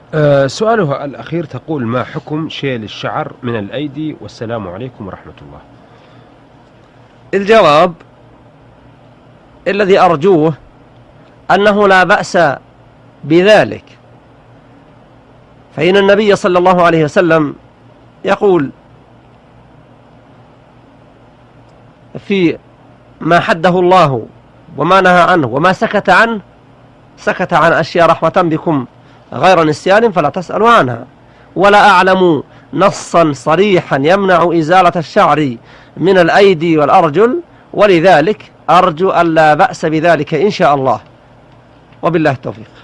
سؤالها الأخير تقول: ما حكم شيل الشعر من الأيدي؟ والسلام عليكم ورحمة الله. الجواب الذي أرجوه أنه لا بأس بذلك، فإن النبي صلى الله عليه وسلم يقول في ما حده الله وما نهى عنه وما سكت عنه، سكت عن أشياء رحمة بكم غير نسيان فلا تسألوا عنها. ولا أعلم نصا صريحا يمنع إزالة الشعر من الأيدي والأرجل، ولذلك أرجو أن لا بأس بذلك إن شاء الله، وبالله التوفيق.